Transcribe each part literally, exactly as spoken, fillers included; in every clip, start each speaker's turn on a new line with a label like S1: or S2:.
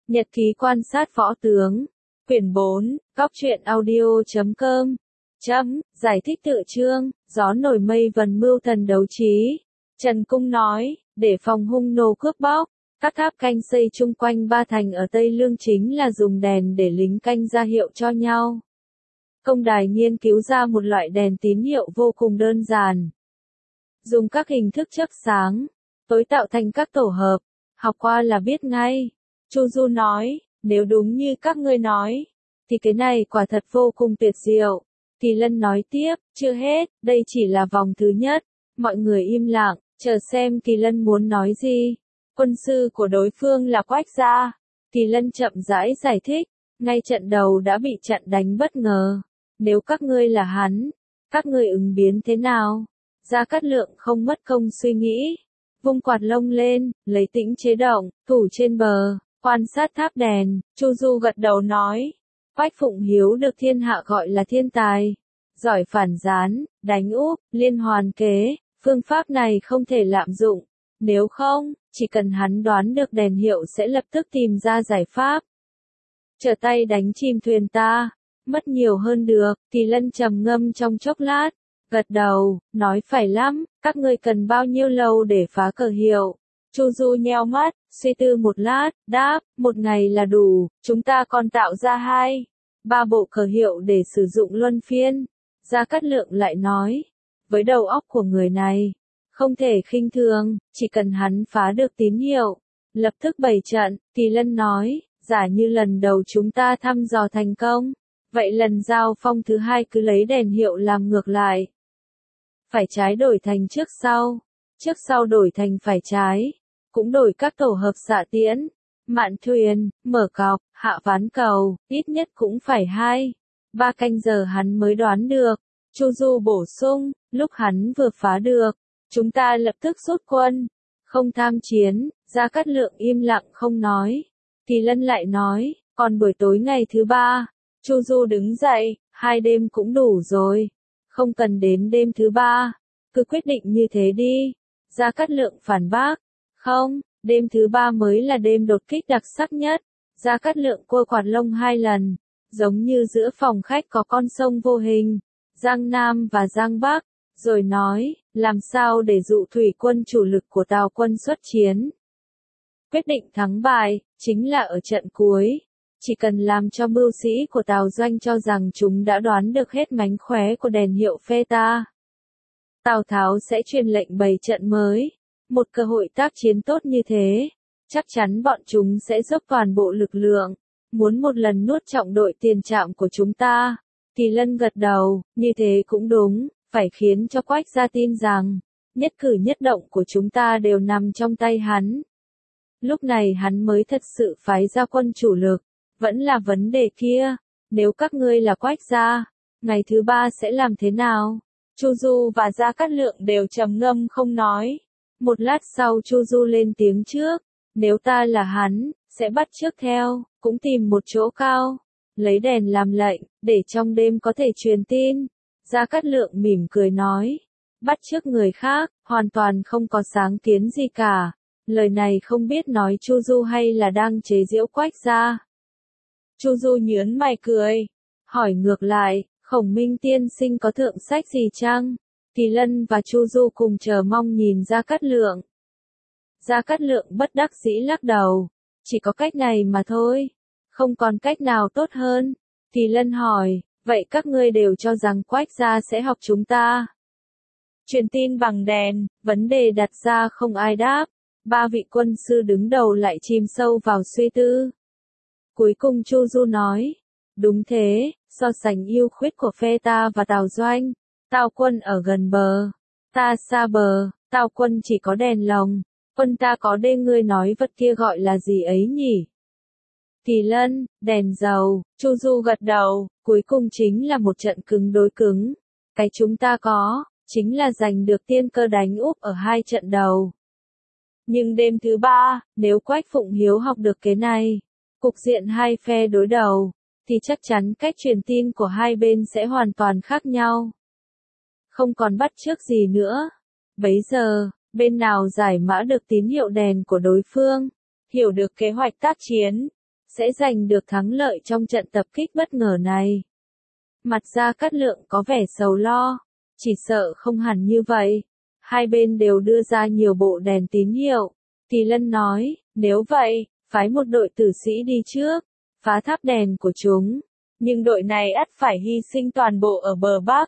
S1: Nhật ký quan sát võ tướng. Quyển bốn, Góc truyện audio chấm com. Chấm, giải thích tựa chương, gió nổi mây vần mưu thần đấu trí. Trần Cung nói, để phòng hung nô cướp bóc, các tháp canh xây chung quanh ba thành ở Tây Lương chính là dùng đèn để lính canh ra hiệu cho nhau. Công đài nghiên cứu ra một loại đèn tín hiệu vô cùng đơn giản. Dùng các hình thức chớp sáng, tối tạo thành các tổ hợp, học qua là biết ngay. Chu Du nói, nếu đúng như các ngươi nói, thì cái này quả thật vô cùng tuyệt diệu. Kỳ Lân nói tiếp, chưa hết, đây chỉ là vòng thứ nhất. Mọi người im lặng, chờ xem Kỳ Lân muốn nói gì. Quân sư của đối phương là Quách Gia. Kỳ Lân chậm rãi giải thích, ngay trận đầu đã bị chặn đánh bất ngờ. Nếu các ngươi là hắn, các ngươi ứng biến thế nào? Gia Cát Lượng không mất công suy nghĩ, vung quạt lông lên, lấy tĩnh chế động, thủ trên bờ, quan sát tháp đèn. Chu Du gật đầu nói, Quách Phụng Hiếu được thiên hạ gọi là thiên tài, giỏi phản gián, đánh úp, liên hoàn kế, phương pháp này không thể lạm dụng. Nếu không, chỉ cần hắn đoán được đèn hiệu sẽ lập tức tìm ra giải pháp. Trở tay đánh chìm thuyền ta, mất nhiều hơn được. Kỳ Lân trầm ngâm trong chốc lát, gật đầu, nói phải lắm, các ngươi cần bao nhiêu lâu để phá cờ hiệu? Chu Du nheo mắt, suy tư một lát, đáp, một ngày là đủ, chúng ta còn tạo ra hai, ba bộ cờ hiệu để sử dụng luân phiên. Gia Cát Lượng lại nói, với đầu óc của người này, không thể khinh thường, chỉ cần hắn phá được tín hiệu, lập tức bày trận. Kỳ Lân nói, giả như lần đầu chúng ta thăm dò thành công, vậy lần giao phong thứ hai cứ lấy đèn hiệu làm ngược lại. Phải trái đổi thành trước sau, trước sau đổi thành phải trái, cũng đổi các tổ hợp xạ tiễn, mạn thuyền, mở cọc, hạ ván cầu, ít nhất cũng phải hai, ba canh giờ hắn mới đoán được. Chu Du bổ sung, lúc hắn vừa phá được, chúng ta lập tức rút quân, không tham chiến. Gia Cát Lượng im lặng không nói. Kỳ Lân lại nói, còn buổi tối ngày thứ ba. Chu Du đứng dậy, hai đêm cũng đủ rồi, không cần đến đêm thứ ba, cứ quyết định như thế đi. Gia Cát Lượng phản bác, không, đêm thứ ba mới là đêm đột kích đặc sắc nhất. Gia Cát Lượng cua quạt lông hai lần, giống như giữa phòng khách có con sông vô hình, Giang Nam và Giang Bắc, rồi nói, làm sao để dụ thủy quân chủ lực của Tào quân xuất chiến. Quyết định thắng bại, chính là ở trận cuối. Chỉ cần làm cho mưu sĩ của Tào Doanh cho rằng chúng đã đoán được hết mánh khóe của đèn hiệu phe ta, Tào Tháo sẽ truyền lệnh bày trận mới. Một cơ hội tác chiến tốt như thế, chắc chắn bọn chúng sẽ dốc toàn bộ lực lượng, muốn một lần nuốt trọng đội tiền trạm của chúng ta. Kỳ Lân gật đầu, như thế cũng đúng, phải khiến cho Quách Gia tin rằng, nhất cử nhất động của chúng ta đều nằm trong tay hắn. Lúc này hắn mới thật sự phái ra quân chủ lực. Vẫn là vấn đề kia, nếu các ngươi là Quách Gia, ngày thứ ba sẽ làm thế nào? Chu Du và Gia Cát Lượng đều trầm ngâm không nói. Một lát sau Chu Du lên tiếng trước, nếu ta là hắn, sẽ bắt chước theo, cũng tìm một chỗ cao, lấy đèn làm lệnh, để trong đêm có thể truyền tin. Gia Cát Lượng mỉm cười nói, bắt chước người khác, hoàn toàn không có sáng kiến gì cả. Lời này không biết nói Chu Du hay là đang chế giễu Quách Gia. Chu Du nhướng mày cười, hỏi ngược lại, Khổng Minh tiên sinh có thượng sách gì chăng? Kỳ Lân và Chu Du cùng chờ mong nhìn Gia Cát Lượng. Gia Cát Lượng bất đắc dĩ lắc đầu, chỉ có cách này mà thôi, không còn cách nào tốt hơn. Kỳ Lân hỏi, vậy các ngươi đều cho rằng Quách Gia sẽ học chúng ta truyền tin bằng đèn? Vấn đề đặt ra không ai đáp, ba vị quân sư đứng đầu lại chìm sâu vào suy tư. Cuối cùng Chu Du nói, đúng thế, so sánh ưu khuyết của phe ta và Tào Doanh, Tào quân ở gần bờ, ta xa bờ. Tào quân chỉ có đèn lồng, quân ta có đê. Ngươi nói vật kia gọi là gì ấy nhỉ? Kỳ Lân, đèn dầu. Chu Du gật đầu, cuối cùng chính là một trận cứng đối cứng. Cái chúng ta có, chính là giành được tiên cơ đánh úp ở hai trận đầu. Nhưng đêm thứ ba, nếu Quách Phụng Hiếu học được cái này, cục diện hai phe đối đầu, thì chắc chắn cách truyền tin của hai bên sẽ hoàn toàn khác nhau. Không còn bắt chước gì nữa. Bấy giờ, bên nào giải mã được tín hiệu đèn của đối phương, hiểu được kế hoạch tác chiến, sẽ giành được thắng lợi trong trận tập kích bất ngờ này. Mặt Gia Cát Lượng có vẻ sầu lo, chỉ sợ không hẳn như vậy. Hai bên đều đưa ra nhiều bộ đèn tín hiệu. Kỳ Lân nói, nếu vậy, phái một đội tử sĩ đi trước, phá tháp đèn của chúng. Nhưng đội này ắt phải hy sinh toàn bộ ở bờ Bắc.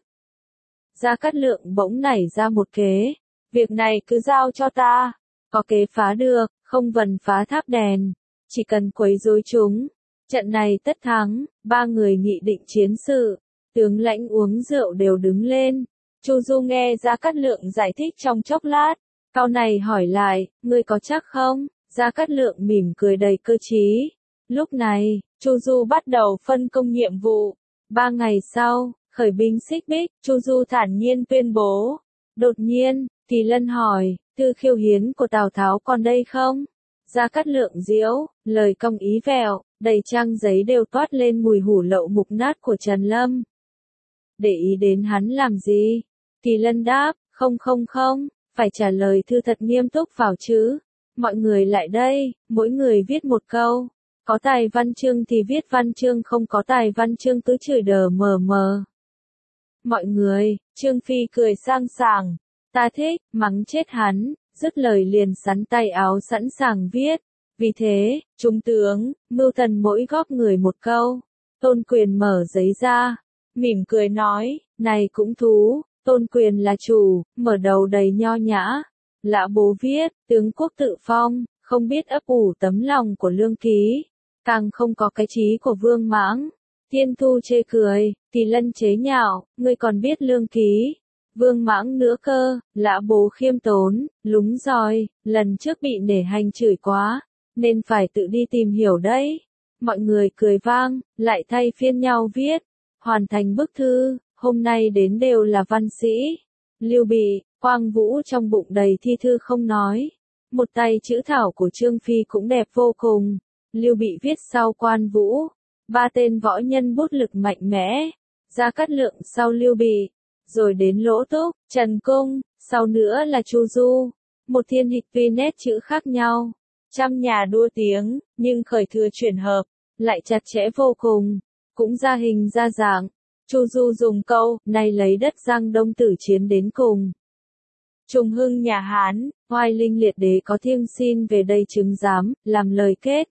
S1: Gia Cát Lượng bỗng nảy ra một kế. Việc này cứ giao cho ta. Có kế phá được, không vần phá tháp đèn. Chỉ cần quấy rối chúng. Trận này tất thắng, ba người nghị định chiến sự. Tướng lãnh uống rượu đều đứng lên. Chu Du nghe Gia Cát Lượng giải thích trong chốc lát. Cau này hỏi lại, ngươi có chắc không? Gia Cát Lượng mỉm cười đầy cơ trí. Lúc này, Chu Du bắt đầu phân công nhiệm vụ. Ba ngày sau, khởi binh Xích Bích, Chu Du thản nhiên tuyên bố. Đột nhiên, Kỳ Lân hỏi, thư khiêu hiến của Tào Tháo còn đây không? Gia Cát Lượng diễu, lời cong ý vẹo, đầy trang giấy đều toát lên mùi hủ lậu mục nát của Trần Lâm. Để ý đến hắn làm gì? Kỳ Lân đáp, không không không, phải trả lời thư thật nghiêm túc vào chữ. Mọi người lại đây, mỗi người viết một câu. Có tài văn chương thì viết văn chương, không có tài văn chương cứ chửi đờ mờ mờ. Mọi người, Trương Phi cười sang sảng. Ta thích, mắng chết hắn, dứt lời liền sắn tay áo sẵn sàng viết. Vì thế, trung tướng, Mưu Thần mỗi góp người một câu. Tôn Quyền mở giấy ra, mỉm cười nói, này cũng thú, Tôn Quyền là chủ, mở đầu đầy nho nhã. Lã Bố viết, tướng quốc tự phong, không biết ấp ủ tấm lòng của Lương Ký, càng không có cái trí của Vương Mãng. Thiên Thu chê cười, Kỳ Lân chế nhạo, ngươi còn biết Lương Ký, Vương Mãng nữa cơ. Lã Bố khiêm tốn, lúng rồi, lần trước bị nể hành chửi quá, nên phải tự đi tìm hiểu đấy. Mọi người cười vang, lại thay phiên nhau viết, hoàn thành bức thư. Hôm nay đến đều là văn sĩ. Lưu Bị, Quang Vũ trong bụng đầy thi thư không nói. Một tay chữ thảo của Trương Phi cũng đẹp vô cùng. Lưu Bị viết sau Quan Vũ. Ba tên võ nhân bút lực mạnh mẽ. Gia Cát Lượng sau Lưu Bị. Rồi đến Lỗ Túc, Trần Cung, sau nữa là Chu Du. Một thiên hịch tuy nét chữ khác nhau. Trăm nhà đua tiếng, nhưng khởi thừa chuyển hợp, lại chặt chẽ vô cùng. Cũng ra hình ra dạng. Chu Du dùng câu, nay lấy đất Giang Đông tử chiến đến cùng. Trùng hưng nhà Hán, oai linh liệt đế có thiêng xin về đây chứng giám, làm lời kết.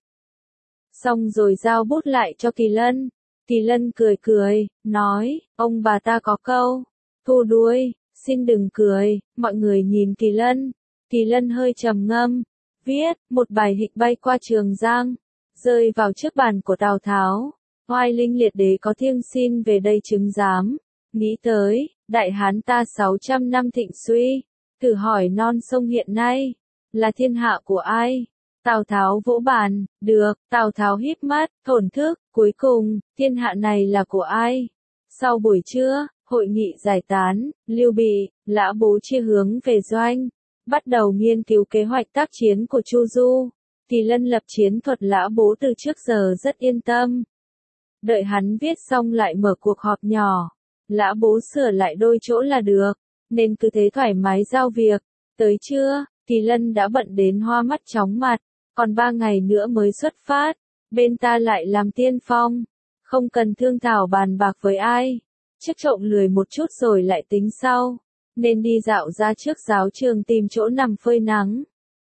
S1: Xong rồi giao bút lại cho Kỳ Lân. Kỳ Lân cười cười, nói, ông bà ta có câu, thu đuôi, xin đừng cười. Mọi người nhìn Kỳ Lân. Kỳ Lân hơi trầm ngâm, viết, một bài hịch bay qua Trường Giang, rơi vào trước bàn của Tào Tháo. Oai linh liệt đế có thiêng xin về đây chứng giám. Nghĩ tới, Đại Hán ta sáu trăm năm thịnh suy. Thử hỏi non sông hiện nay, là thiên hạ của ai? Tào Tháo vỗ bàn, được. Tào Tháo híp mắt, thổn thức, cuối cùng, thiên hạ này là của ai? Sau buổi trưa, hội nghị giải tán, Lưu Bị, Lã Bố chia hướng về doanh. Bắt đầu nghiên cứu kế hoạch tác chiến của Chu Du. Kỳ Lân lập chiến thuật Lã Bố từ trước giờ rất yên tâm. Đợi hắn viết xong lại mở cuộc họp nhỏ. Lã Bố sửa lại đôi chỗ là được, nên cứ thế thoải mái giao việc. Tới trưa, Kỳ Lân đã bận đến hoa mắt chóng mặt, còn ba ngày nữa mới xuất phát. Bên ta lại làm tiên phong, không cần thương thảo bàn bạc với ai. Trước trộm lười một chút rồi lại tính sau, nên đi dạo ra trước giáo trường tìm chỗ nằm phơi nắng.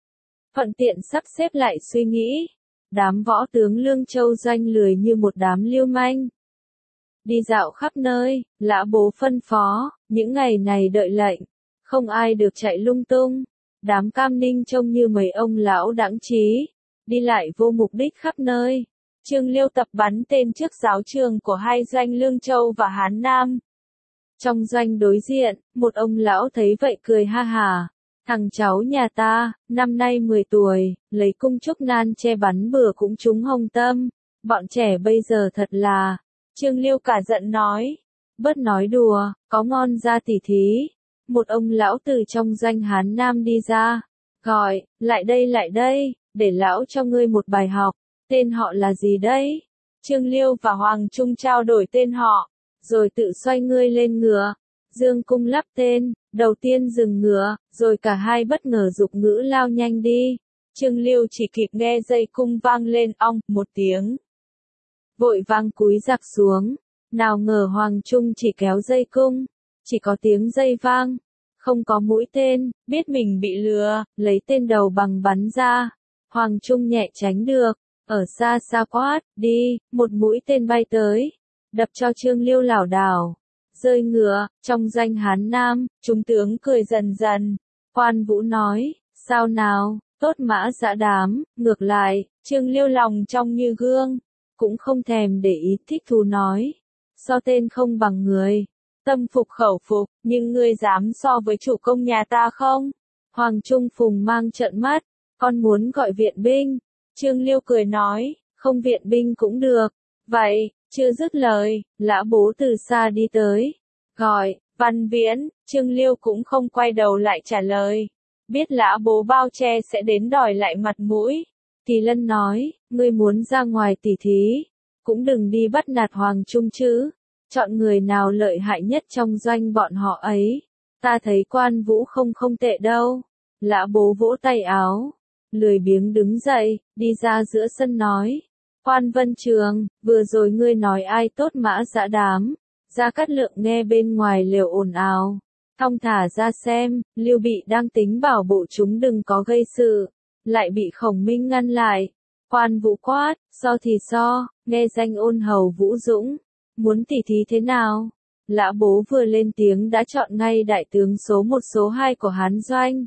S1: Thuận tiện sắp xếp lại suy nghĩ. Đám võ tướng Lương Châu doanh lười như một đám lưu manh. Đi dạo khắp nơi, Lã Bố phân phó, những ngày này đợi lệnh, không ai được chạy lung tung. Đám Cam Ninh trông như mấy ông lão đãng trí, đi lại vô mục đích khắp nơi. Trương Liêu tập bắn tên trước giáo trường của hai doanh Lương Châu và Hán Nam. Trong doanh đối diện, một ông lão thấy vậy cười ha hả. Thằng cháu nhà ta, năm nay mười tuổi, lấy cung trúc nan che bắn bừa cũng trúng hồng tâm. Bọn trẻ bây giờ thật là... Trương Liêu cả giận nói. Bớt nói đùa, có ngon ra tỉ thí. Một ông lão từ trong doanh Hán Nam đi ra. Gọi, lại đây lại đây, để lão cho ngươi một bài học. Tên họ là gì đấy? Trương Liêu và Hoàng Trung trao đổi tên họ, rồi tự xoay ngươi lên ngựa. Dương Cung lắp tên, đầu tiên dừng ngựa, rồi cả hai bất ngờ dục ngữ lao nhanh đi. Trương Liêu chỉ kịp nghe dây cung vang lên ong một tiếng. Vội vang cúi giặc xuống, nào ngờ Hoàng Trung chỉ kéo dây cung, chỉ có tiếng dây vang, không có mũi tên, biết mình bị lừa, lấy tên đầu bằng bắn ra. Hoàng Trung nhẹ tránh được, ở xa xa quát, đi, một mũi tên bay tới, đập cho Trương Liêu lảo đảo, rơi ngựa, trong danh Hán Nam, chúng tướng cười dần dần. Quan Vũ nói, sao nào, tốt mã dã đám, ngược lại, Trương Liêu lòng trong như gương, cũng không thèm để ý, thích thú nói, so tên không bằng người, tâm phục khẩu phục, nhưng ngươi dám so với chủ công nhà ta không? Hoàng Trung Phùng mang trợn mắt, con muốn gọi viện binh. Trương Liêu cười nói, không viện binh cũng được. Vậy, chưa dứt lời, Lã Bố từ xa đi tới, gọi, Văn Viễn. Trương Liêu cũng không quay đầu lại trả lời, biết Lã Bố bao che sẽ đến đòi lại mặt mũi. Kỳ Lân nói, ngươi muốn ra ngoài tỉ thí, cũng đừng đi bắt nạt Hoàng Trung chứ, chọn người nào lợi hại nhất trong doanh bọn họ ấy. Ta thấy Quan Vũ không không tệ đâu. Lã Bố vỗ tay áo, lười biếng đứng dậy, đi ra giữa sân nói, Quan Vân Trường, vừa rồi ngươi nói ai tốt mã dã đám. Gia Cát Lượng nghe bên ngoài lều ồn ào, thong thả ra xem. Lưu Bị đang tính bảo bộ chúng đừng có gây sự, lại bị Khổng Minh ngăn lại. Quan Vũ quát, so thì so, nghe danh ôn hầu Vũ Dũng, muốn tỉ thí thế nào? Lã Bố vừa lên tiếng đã chọn ngay đại tướng số một số hai của Hán doanh.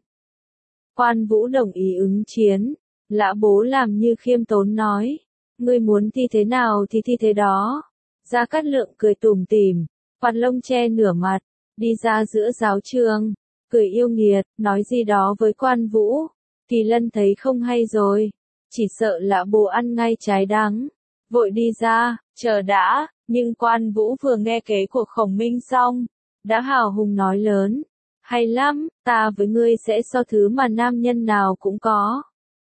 S1: Quan Vũ đồng ý ứng chiến. Lã Bố làm như khiêm tốn nói, ngươi muốn thi thế nào thì thi thế đó. Gia Cát Lượng cười tủm tỉm, quạt lông che nửa mặt, đi ra giữa giáo trường, cười yêu nghiệt, nói gì đó với Quan Vũ. Kỳ Lân thấy không hay rồi, chỉ sợ Lã Bố ăn ngay trái đắng, vội đi ra, chờ đã. Nhưng Quan Vũ vừa nghe kế của Khổng Minh xong, đã hào hùng nói lớn, hay lắm, ta với ngươi sẽ so thứ mà nam nhân nào cũng có.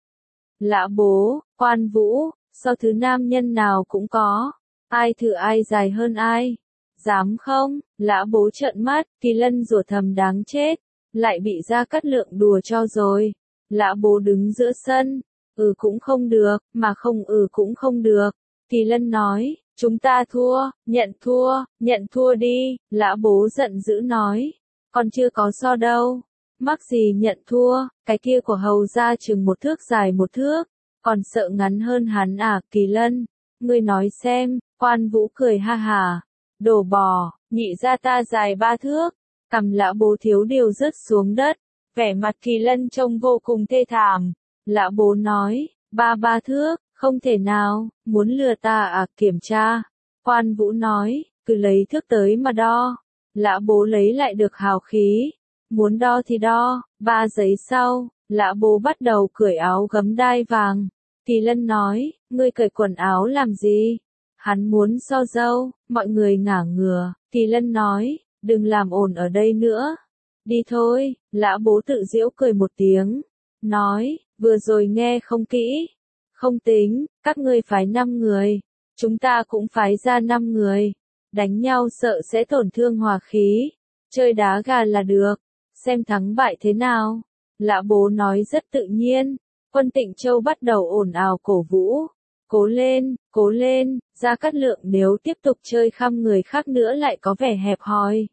S1: Lã Bố, Quan Vũ, so thứ nam nhân nào cũng có, ai thử ai dài hơn ai, dám không? Lã Bố trợn mắt, Kỳ Lân rủa thầm đáng chết, lại bị Gia Cát Lượng đùa cho rồi. Lã Bố đứng giữa sân, ừ cũng không được, mà không ừ cũng không được. Kỳ Lân nói, chúng ta thua, nhận thua, nhận thua đi. Lã Bố giận dữ nói, còn chưa có so đâu, mắc gì nhận thua, cái kia của hầu ra chừng một thước dài một thước, còn sợ ngắn hơn hắn à? Kỳ Lân, ngươi nói xem. Quan Vũ cười ha hà, đồ bò, nhị ra ta dài ba thước. Cằm Lã Bố thiếu điều rớt xuống đất, vẻ mặt Kỳ Lân trông vô cùng thê thảm. Lã Bố nói, ba ba thước, không thể nào, muốn lừa ta à? Kiểm tra. Quan Vũ nói, cứ lấy thước tới mà đo. Lã Bố lấy lại được hào khí, muốn đo thì đo. Ba giây sau, Lã Bố bắt đầu cởi áo gấm đai vàng. Kỳ Lân nói, ngươi cởi quần áo làm gì? Hắn muốn so dâu. Mọi người ngả ngửa. Kỳ Lân nói, đừng làm ồn ở đây nữa, đi thôi. Lã Bố tự giễu cười một tiếng, nói, vừa rồi nghe không kỹ. Không tính, các ngươi phái năm người, chúng ta cũng phái ra năm người, đánh nhau sợ sẽ tổn thương hòa khí, chơi đá gà là được, xem thắng bại thế nào. Lã Bố nói rất tự nhiên. Quân Tịnh Châu bắt đầu ồn ào cổ vũ, cố lên, cố lên. Gia Cát Lượng nếu tiếp tục chơi khăm người khác nữa lại có vẻ hẹp hòi.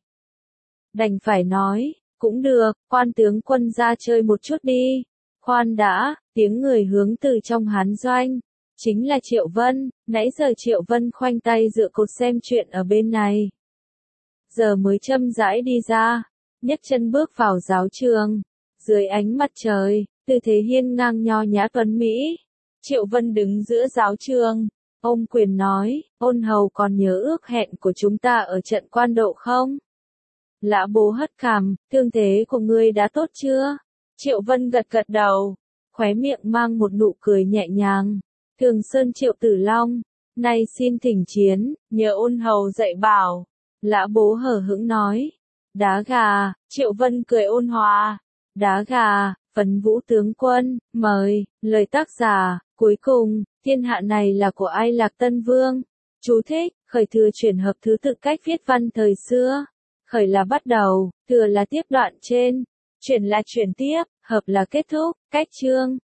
S1: Đành phải nói, cũng được, Quan tướng quân ra chơi một chút đi. Khoan đã, tiếng người hướng từ trong Hán doanh, chính là Triệu Vân. Nãy giờ Triệu Vân khoanh tay dựa cột xem chuyện ở bên này, giờ mới chậm rãi đi ra, nhấc chân bước vào giáo trường. Dưới ánh mặt trời, tư thế hiên ngang nho nhã tuấn mỹ, Triệu Vân đứng giữa giáo trường, ôm quyền nói, ôn hầu còn nhớ ước hẹn của chúng ta ở trận Quan Độ không? Lã Bố hất cằm, thương thế của ngươi đã tốt chưa? Triệu Vân gật gật đầu, khóe miệng mang một nụ cười nhẹ nhàng. Thường Sơn Triệu Tử Long, nay xin thỉnh chiến, nhờ ôn hầu dạy bảo. Lã Bố hờ hững nói, đá gà. Triệu Vân cười ôn hòa, đá gà. Phấn Vũ tướng quân, mời. Lời tác giả, cuối cùng, thiên hạ này là của Ai Lạc Tân Vương. Chú thích, khởi thừa chuyển hợp thứ tự cách viết văn thời xưa. Khởi là bắt đầu, thừa là tiếp đoạn trên, chuyển là chuyển tiếp, hợp là kết thúc, cách chương.